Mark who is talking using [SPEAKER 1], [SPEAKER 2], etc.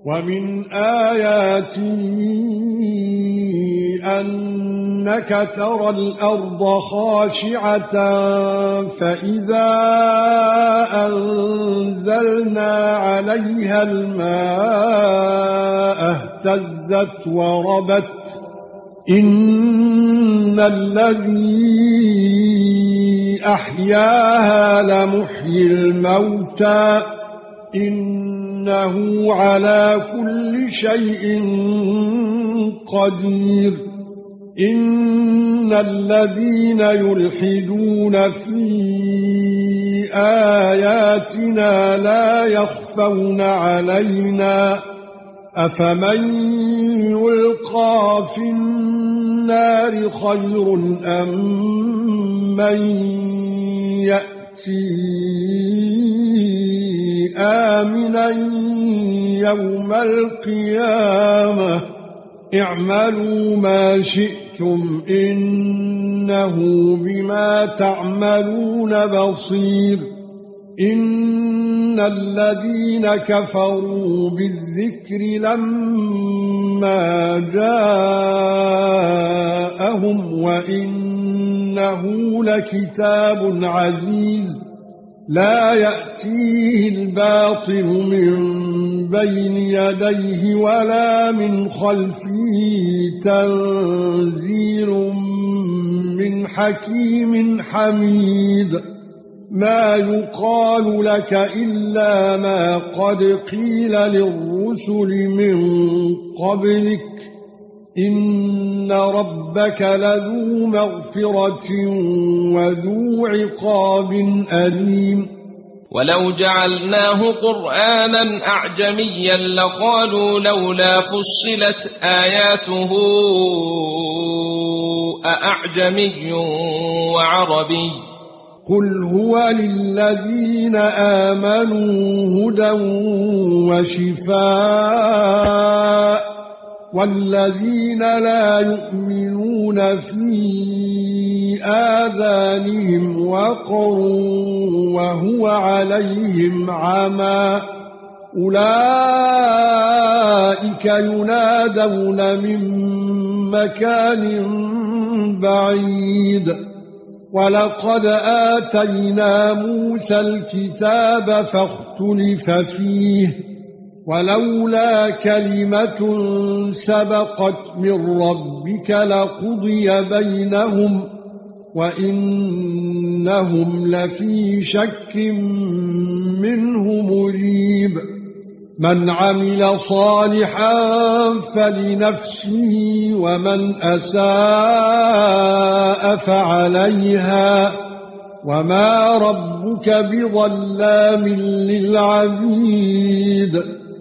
[SPEAKER 1] ومن آياته أنك ترى الأرض خاشعة فإذا أنزلنا عليها الماء اهتزت وربت إن الذي أحياها لمحيي الموتى إنه على كل شيء قدير إن الذين يلحدون في آياتنا لا يخفون علينا أفمن يلقى في النار خير أم من يأتي آمنا يوم القيامة اعملوا ما شئتم إنه بما تعملون بصير إن الذين كفروا بالذكر لما جاءهم وإنه لكتاب عزيز لا يأتيه الباطل من بين يديه ولا من خلفه تنزيل من حكيم حميد ما يقال لك إلا ما قد قيل للرسل من قبلك إن ربك لذو مغفرة وذو عقاب أليم
[SPEAKER 2] ولو جعلناه قرآنا أعجميا لقالوا لولا فصلت آياته أأعجمي وعربي
[SPEAKER 1] قل هو للذين آمنوا هدى وشفاء والذين لا يؤمنون في آذانهم وقر وهو عليهم عمى أولئك ينادون من مكان بعيد ولقد آتينا موسى الكتاب فاختلف فيه ولولا كلمة سبقت من ربك لقضي بينهم وإنهم لفي شك منه مريب من عمل صالحا فلنفسه ومن أساء فعليها وما ربك بظلام للعبيد